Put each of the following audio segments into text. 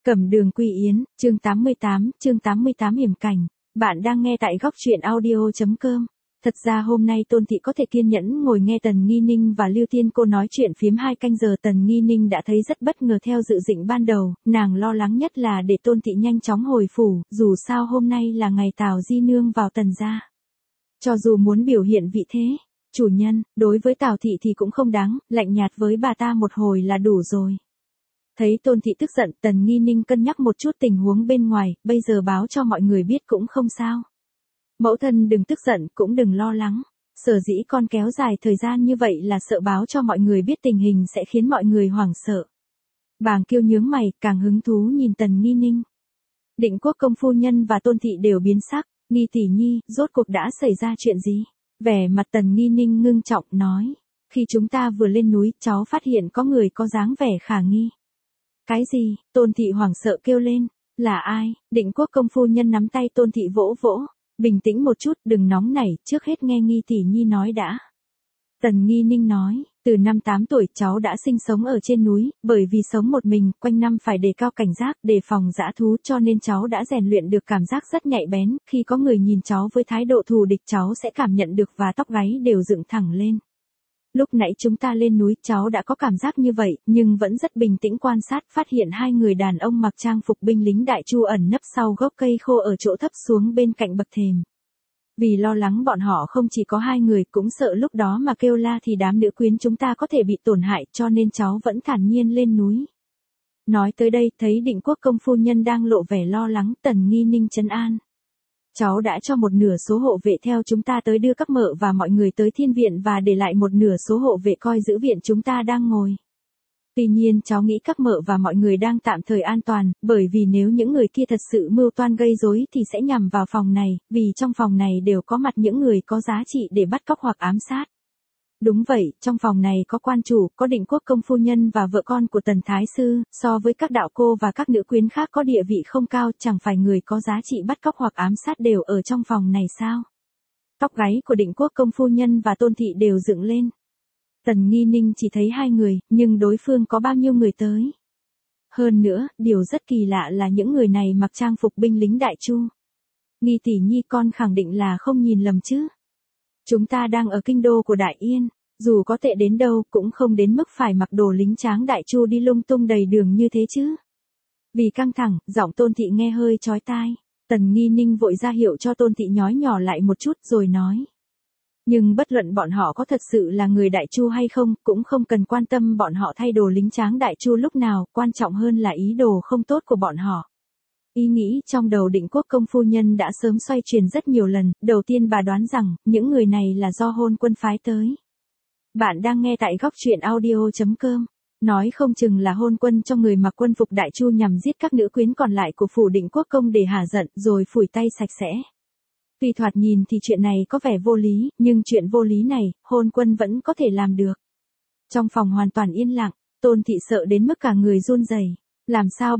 Cẩm Đường Quy Yến, chương 88 hiểm cảnh. Bạn đang nghe tại góc truyện audio.com. Thật ra hôm nay Tôn Thị có thể kiên nhẫn ngồi nghe Tần Nghi Ninh và Lưu Tiên Cô nói chuyện phiếm 2 canh giờ. Tần Nghi Ninh đã thấy rất bất ngờ theo dự định ban đầu, nàng lo lắng nhất là để Tôn Thị nhanh chóng hồi phủ, dù sao hôm nay là ngày Tào Di Nương vào Tần gia. Cho dù muốn biểu hiện vị thế, chủ nhân, đối với Tào Thị thì cũng không đáng, lạnh nhạt với bà ta một hồi là đủ rồi. Thấy Tôn Thị tức giận, Tần Nghi Ninh cân nhắc một chút tình huống bên ngoài, bây giờ báo cho mọi người biết cũng không sao. Mẫu thân đừng tức giận, cũng đừng lo lắng. Sở dĩ con kéo dài thời gian như vậy là sợ báo cho mọi người biết tình hình sẽ khiến mọi người hoảng sợ. Bàng Kiêu nhướng mày, càng hứng thú nhìn Tần Nghi Ninh. Định Quốc công phu nhân và Tôn Thị đều biến sắc, Nghi tỷ nhi, rốt cuộc đã xảy ra chuyện gì? Vẻ mặt Tần Nghi Ninh ngưng trọng nói, khi chúng ta vừa lên núi, cháu phát hiện có người có dáng vẻ khả nghi. Cái gì? Tôn Thị hoảng sợ kêu lên. Là ai? Định Quốc công phu nhân nắm tay Tôn Thị vỗ vỗ. Bình tĩnh một chút, đừng nóng nảy, trước hết nghe Nghi tỷ nhi nói đã. Tần Nghi Ninh nói, từ năm 8 tuổi cháu đã sinh sống ở trên núi, bởi vì sống một mình, quanh năm phải đề cao cảnh giác, đề phòng dã thú, cho nên cháu đã rèn luyện được cảm giác rất nhạy bén, khi có người nhìn cháu với thái độ thù địch cháu sẽ cảm nhận được và tóc gáy đều dựng thẳng lên. Lúc nãy chúng ta lên núi cháu đã có cảm giác như vậy, nhưng vẫn rất bình tĩnh quan sát, phát hiện 2 người đàn ông mặc trang phục binh lính Đại Chu ẩn nấp sau gốc cây khô ở chỗ thấp xuống bên cạnh bậc thềm. Vì lo lắng bọn họ không chỉ có 2 người, cũng sợ lúc đó mà kêu la thì đám nữ quyến chúng ta có thể bị tổn hại, cho nên cháu vẫn thản nhiên lên núi. Nói tới đây, thấy Định Quốc công phu nhân đang lộ vẻ lo lắng, Tần Nghi Ninh trấn an. Cháu đã cho một nửa số hộ vệ theo chúng ta tới đưa các mợ và mọi người tới thiên viện và để lại một nửa số hộ vệ coi giữ viện chúng ta đang ngồi. Tuy nhiên cháu nghĩ các mợ và mọi người đang tạm thời an toàn, bởi vì nếu những người kia thật sự mưu toan gây rối thì sẽ nhằm vào phòng này, vì trong phòng này đều có mặt những người có giá trị để bắt cóc hoặc ám sát. Đúng vậy, trong phòng này có quan chủ, có Định Quốc công phu nhân và vợ con của Tần Thái Sư, so với các đạo cô và các nữ quyến khác có địa vị không cao, chẳng phải người có giá trị bắt cóc hoặc ám sát đều ở trong phòng này sao? Tóc gáy của Định Quốc công phu nhân và Tôn Thị đều dựng lên. Tần Nghi Ninh chỉ thấy 2 người, nhưng đối phương có bao nhiêu người tới? Hơn nữa, điều rất kỳ lạ là những người này mặc trang phục binh lính Đại Chu. Nghi tỷ nhi, con khẳng định là không nhìn lầm chứ? Chúng ta đang ở kinh đô của Đại Yên, dù có tệ đến đâu cũng không đến mức phải mặc đồ lính tráng Đại Chu đi lung tung đầy đường như thế chứ. Vì căng thẳng, giọng Tôn Thị nghe hơi chói tai. Tần Nghi Ninh vội ra hiệu cho Tôn Thị nhói nhỏ lại một chút rồi nói. Nhưng bất luận bọn họ có thật sự là người Đại Chu hay không, cũng không cần quan tâm bọn họ thay đồ lính tráng Đại Chu lúc nào, quan trọng hơn là ý đồ không tốt của bọn họ. Ý nghĩ trong đầu Định Quốc công phu nhân đã sớm xoay chuyển rất nhiều lần, đầu tiên bà đoán rằng, những người này là do Hôn Quân phái tới. Bạn đang nghe tại góc truyện audio.com. Nói không chừng là Hôn Quân trong người mặc quân phục Đại Chu nhằm giết các nữ quyến còn lại của phủ Định Quốc công để hả giận rồi phủi tay sạch sẽ. Tuy thoạt nhìn thì chuyện này có vẻ vô lý, nhưng chuyện vô lý này, Hôn Quân vẫn có thể làm được. Trong phòng hoàn toàn yên lặng, Tôn Thị sợ đến mức cả người run rẩy. Làm sao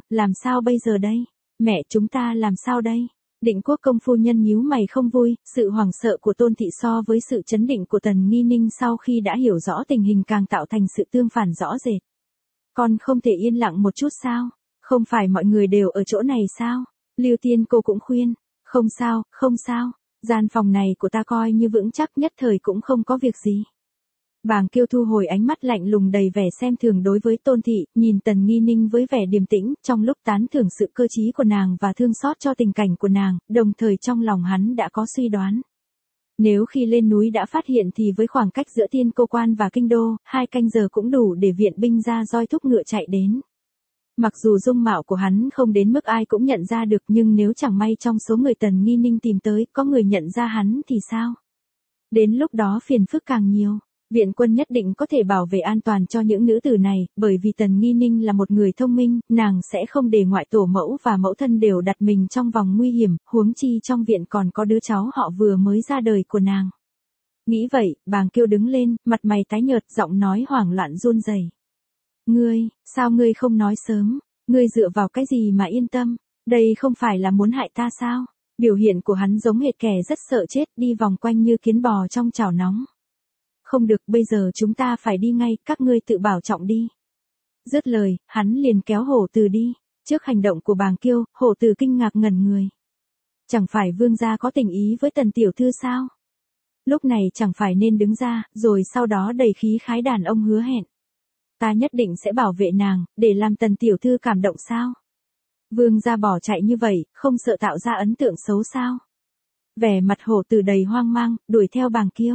bây giờ đây? Mẹ, chúng ta làm sao đây? Định Quốc công phu nhân nhíu mày không vui, sự hoảng sợ của Tôn Thị so với sự chấn định của Tần Nghi Ninh sau khi đã hiểu rõ tình hình càng tạo thành sự tương phản rõ rệt. Con không thể yên lặng một chút sao? Không phải mọi người đều ở chỗ này sao? Lưu Tiên Cô cũng khuyên. Không sao, gian phòng này của ta coi như vững chắc, nhất thời cũng không có việc gì. Bàng Kiêu thu hồi ánh mắt lạnh lùng đầy vẻ xem thường đối với Tôn Thị, nhìn Tần Nghi Ninh với vẻ điềm tĩnh, trong lúc tán thưởng sự cơ trí của nàng và thương xót cho tình cảnh của nàng, đồng thời trong lòng hắn đã có suy đoán. Nếu khi lên núi đã phát hiện thì với khoảng cách giữa Tiên Cô Quan và Kinh Đô, 2 canh giờ cũng đủ để viện binh ra roi thúc ngựa chạy đến. Mặc dù dung mạo của hắn không đến mức ai cũng nhận ra được, nhưng nếu chẳng may trong số người Tần Nghi Ninh tìm tới có người nhận ra hắn thì sao? Đến lúc đó phiền phức càng nhiều. Viện quân nhất định có thể bảo vệ an toàn cho những nữ tử này, bởi vì Tần Nghi Ninh là một người thông minh, nàng sẽ không để ngoại tổ mẫu và mẫu thân đều đặt mình trong vòng nguy hiểm, huống chi trong viện còn có đứa cháu họ vừa mới ra đời của nàng. Nghĩ vậy, Bàng Kiêu đứng lên, mặt mày tái nhợt, giọng nói hoảng loạn run rẩy. Sao ngươi không nói sớm? Ngươi dựa vào cái gì mà yên tâm? Đây không phải là muốn hại ta sao? Biểu hiện của hắn giống hệt kẻ rất sợ chết, đi vòng quanh như kiến bò trong chảo nóng. Không được, bây giờ chúng ta phải đi ngay, các ngươi tự bảo trọng đi. Dứt lời, hắn liền kéo Hổ Từ đi. Trước hành động của bàng Kiêu, Hổ Tử kinh ngạc ngẩn người. Chẳng phải vương gia có tình ý với Tần tiểu thư sao? Lúc này chẳng phải nên đứng ra, rồi sau đó đầy khí khái đàn ông hứa hẹn. Ta nhất định sẽ bảo vệ nàng, để làm Tần tiểu thư cảm động sao? Vương gia bỏ chạy như vậy, không sợ tạo ra ấn tượng xấu sao? Vẻ mặt Hổ Tử đầy hoang mang, đuổi theo bàng Kiêu.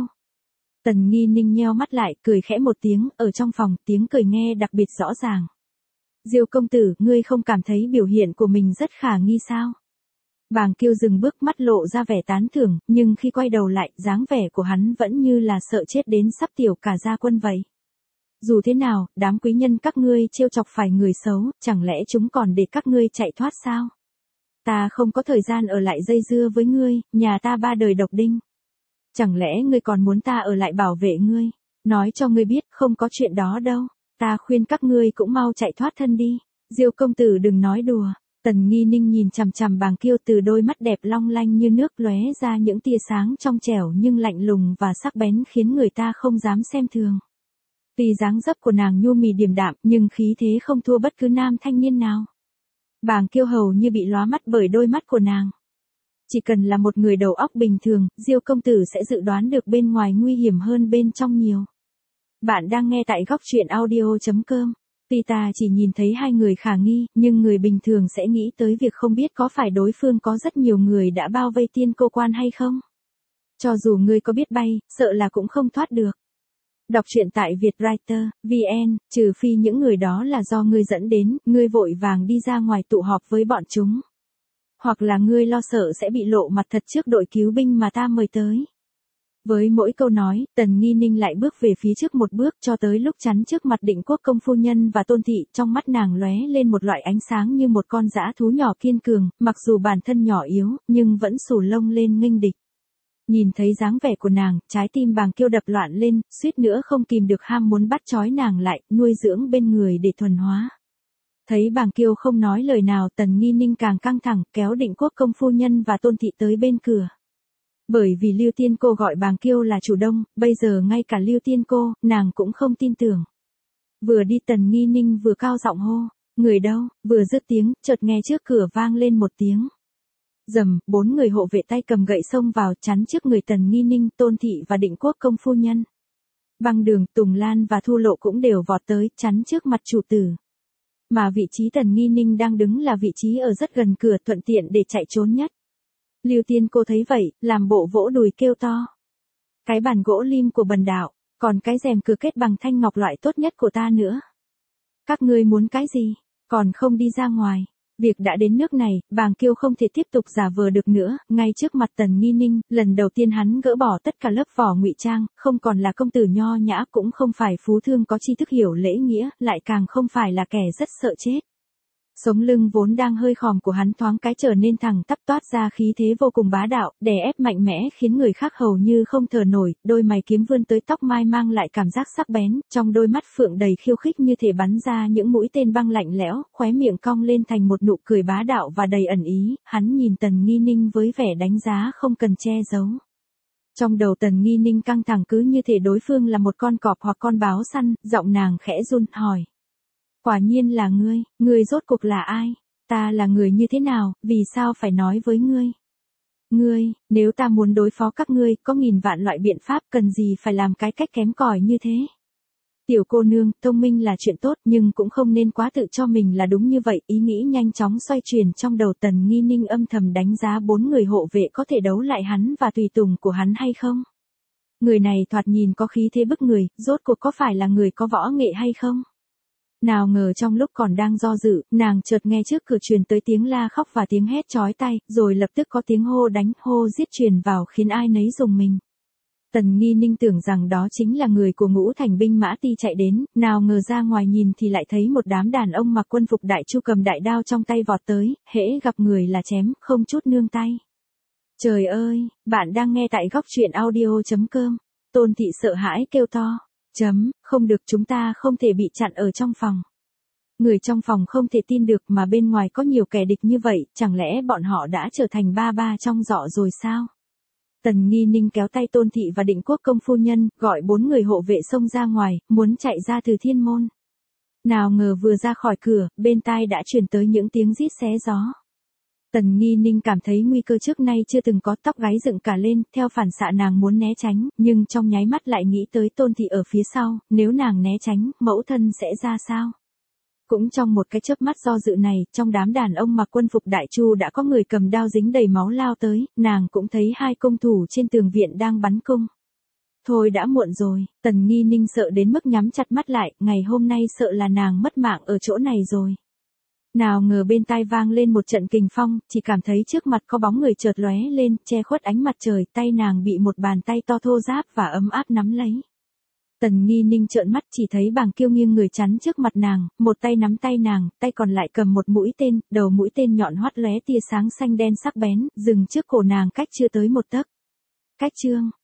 Tần Nghi Ninh nheo mắt lại, cười khẽ một tiếng, ở trong phòng, tiếng cười nghe đặc biệt rõ ràng. Diêu công tử, ngươi không cảm thấy biểu hiện của mình rất khả nghi sao? Bàng Kiêu dừng bước, mắt lộ ra vẻ tán thưởng, nhưng khi quay đầu lại, dáng vẻ của hắn vẫn như là sợ chết đến sắp tiểu cả gia quân vậy. Dù thế nào, đám quý nhân các ngươi trêu chọc phải người xấu, chẳng lẽ chúng còn để các ngươi chạy thoát sao? Ta không có thời gian ở lại dây dưa với ngươi, nhà ta 3 đời độc đinh. Chẳng lẽ ngươi còn muốn ta ở lại bảo vệ ngươi? Nói cho ngươi biết, không có chuyện đó đâu. Ta khuyên các ngươi cũng mau chạy thoát thân đi. Diêu công tử đừng nói đùa. Tần Nghi Ninh nhìn chằm chằm bàng Kiêu, từ đôi mắt đẹp long lanh như nước lóe ra những tia sáng trong trẻo nhưng lạnh lùng và sắc bén khiến người ta không dám xem thường. Tuy dáng dấp của nàng nhu mì điềm đạm nhưng khí thế không thua bất cứ nam thanh niên nào. Bàng Kiêu hầu như bị lóa mắt bởi đôi mắt của nàng. Chỉ cần là một người đầu óc bình thường, Diêu công tử sẽ dự đoán được bên ngoài nguy hiểm hơn bên trong nhiều. Bạn đang nghe tại góc truyện audio.com. Tuy ta chỉ nhìn thấy hai người khả nghi, nhưng người bình thường sẽ nghĩ tới việc không biết có phải đối phương có rất nhiều người đã bao vây Tiên Cô Quan hay không. Cho dù ngươi có biết bay, sợ là cũng không thoát được. Đọc truyện tại Vietwriter, VN, trừ phi những người đó là do ngươi dẫn đến, ngươi vội vàng đi ra ngoài tụ họp với bọn chúng. Hoặc là ngươi lo sợ sẽ bị lộ mặt thật trước đội cứu binh mà ta mời tới. Với mỗi câu nói, Tần Nghi Ninh lại bước về phía trước một bước cho tới lúc chắn trước mặt Định Quốc công phu nhân và Tôn thị, trong mắt nàng lóe lên một loại ánh sáng như một con dã thú nhỏ kiên cường, mặc dù bản thân nhỏ yếu, nhưng vẫn xù lông lên nghênh địch. Nhìn thấy dáng vẻ của nàng, trái tim bàng Kiêu đập loạn lên, suýt nữa không kìm được ham muốn bắt trói nàng lại, nuôi dưỡng bên người để thuần hóa. Thấy bàng Kiêu không nói lời nào, Tần Nghi Ninh càng căng thẳng, kéo Định Quốc công phu nhân và Tôn thị tới bên cửa. Bởi vì Lưu Tiên Cô gọi bàng Kiêu là chủ đông, bây giờ ngay cả Lưu Tiên Cô, nàng cũng không tin tưởng. Vừa đi Tần Nghi Ninh vừa cao giọng hô, người đâu, vừa dứt tiếng, chợt nghe trước cửa vang lên một tiếng. Rầm, 4 người hộ vệ tay cầm gậy xông vào chắn trước người Tần Nghi Ninh, Tôn thị và Định Quốc công phu nhân. Băng Đường, Tùng Lan và Thu Lộ cũng đều vọt tới, chắn trước mặt chủ tử. Mà vị trí Tần Nghi Ninh đang đứng là vị trí ở rất gần cửa, thuận tiện để chạy trốn nhất. Lưu Tiên Cô thấy vậy, làm bộ vỗ đùi kêu to. Cái bàn gỗ lim của bần đạo, còn cái rèm cửa kết bằng thanh ngọc loại tốt nhất của ta nữa. Các ngươi muốn cái gì, còn không đi ra ngoài. Việc đã đến nước này, bàng Kiêu không thể tiếp tục giả vờ được nữa, ngay trước mặt Tần Nghi Ninh, lần đầu tiên hắn gỡ bỏ tất cả lớp vỏ ngụy trang, không còn là công tử nho nhã, cũng không phải phú thương có tri thức hiểu lễ nghĩa, lại càng không phải là kẻ rất sợ chết. Sống lưng vốn đang hơi khòm của hắn thoáng cái trở nên thẳng tắp, toát ra khí thế vô cùng bá đạo, đè ép mạnh mẽ khiến người khác hầu như không thở nổi, đôi mày kiếm vươn tới tóc mai mang lại cảm giác sắc bén, trong đôi mắt phượng đầy khiêu khích như thể bắn ra những mũi tên băng lạnh lẽo, khóe miệng cong lên thành một nụ cười bá đạo và đầy ẩn ý, hắn nhìn Tần Nghi Ninh với vẻ đánh giá không cần che giấu. Trong đầu Tần Nghi Ninh căng thẳng cứ như thể đối phương là một con cọp hoặc con báo săn, giọng nàng khẽ run, hỏi. Quả nhiên là ngươi rốt cuộc là ai? Ta là người như thế nào, vì sao phải nói với ngươi? Ngươi, nếu ta muốn đối phó các ngươi, có nghìn vạn loại biện pháp, cần gì phải làm cái cách kém cỏi như thế? Tiểu cô nương, thông minh là chuyện tốt, nhưng cũng không nên quá tự cho mình là đúng như vậy, ý nghĩ nhanh chóng xoay chuyển trong đầu Tần Nghi Ninh, âm thầm đánh giá 4 người hộ vệ có thể đấu lại hắn và tùy tùng của hắn hay không? Người này thoạt nhìn có khí thế bức người, rốt cuộc có phải là người có võ nghệ hay không? Nào ngờ trong lúc còn đang do dự, nàng chợt nghe trước cửa truyền tới tiếng la khóc và tiếng hét chói tai, rồi lập tức có tiếng hô đánh, hô giết truyền vào khiến ai nấy rùng mình. Tần Nghi Ninh tưởng rằng đó chính là người của Ngũ Thành binh mã Ti chạy đến, nào ngờ ra ngoài nhìn thì lại thấy một đám đàn ông mặc quân phục đại chu cầm đại đao trong tay vọt tới, hễ gặp người là chém, không chút nương tay. Trời ơi, bạn đang nghe tại góc truyện audio.com. Tôn thị sợ hãi kêu to. Không được, chúng ta không thể bị chặn ở trong phòng. Người trong phòng không thể tin được mà bên ngoài có nhiều kẻ địch như vậy, chẳng lẽ bọn họ đã trở thành ba ba trong giỏ rồi sao? Tần Nghi Ninh kéo tay Tôn thị và Định Quốc công phu nhân, gọi 4 người hộ vệ xông ra ngoài, muốn chạy ra từ thiên môn. Nào ngờ vừa ra khỏi cửa, bên tai đã truyền tới những tiếng rít xé gió. Tần Nghi Ninh cảm thấy nguy cơ trước nay chưa từng có, tóc gáy dựng cả lên, theo phản xạ nàng muốn né tránh, nhưng trong nháy mắt lại nghĩ tới Tôn thị ở phía sau, nếu nàng né tránh, mẫu thân sẽ ra sao? Cũng trong một cái chớp mắt do dự này, trong đám đàn ông mặc quân phục đại chu đã có người cầm đao dính đầy máu lao tới, nàng cũng thấy hai công thủ trên tường viện đang bắn cung. Thôi đã muộn rồi, Tần Nghi Ninh sợ đến mức nhắm chặt mắt lại, ngày hôm nay sợ là nàng mất mạng ở chỗ này rồi. Nào ngờ bên tai vang lên một trận kình phong, chỉ cảm thấy trước mặt có bóng người chợt lóe lên, che khuất ánh mặt trời, tay nàng bị một bàn tay to thô ráp và ấm áp nắm lấy. Tần Nghi Ninh trợn mắt chỉ thấy Bàng Kiêu nghiêng người chắn trước mặt nàng, một tay nắm tay nàng, tay còn lại cầm một mũi tên, đầu mũi tên nhọn hoắt lóe tia sáng xanh đen sắc bén, dừng trước cổ nàng cách chưa tới một tấc. Cách chương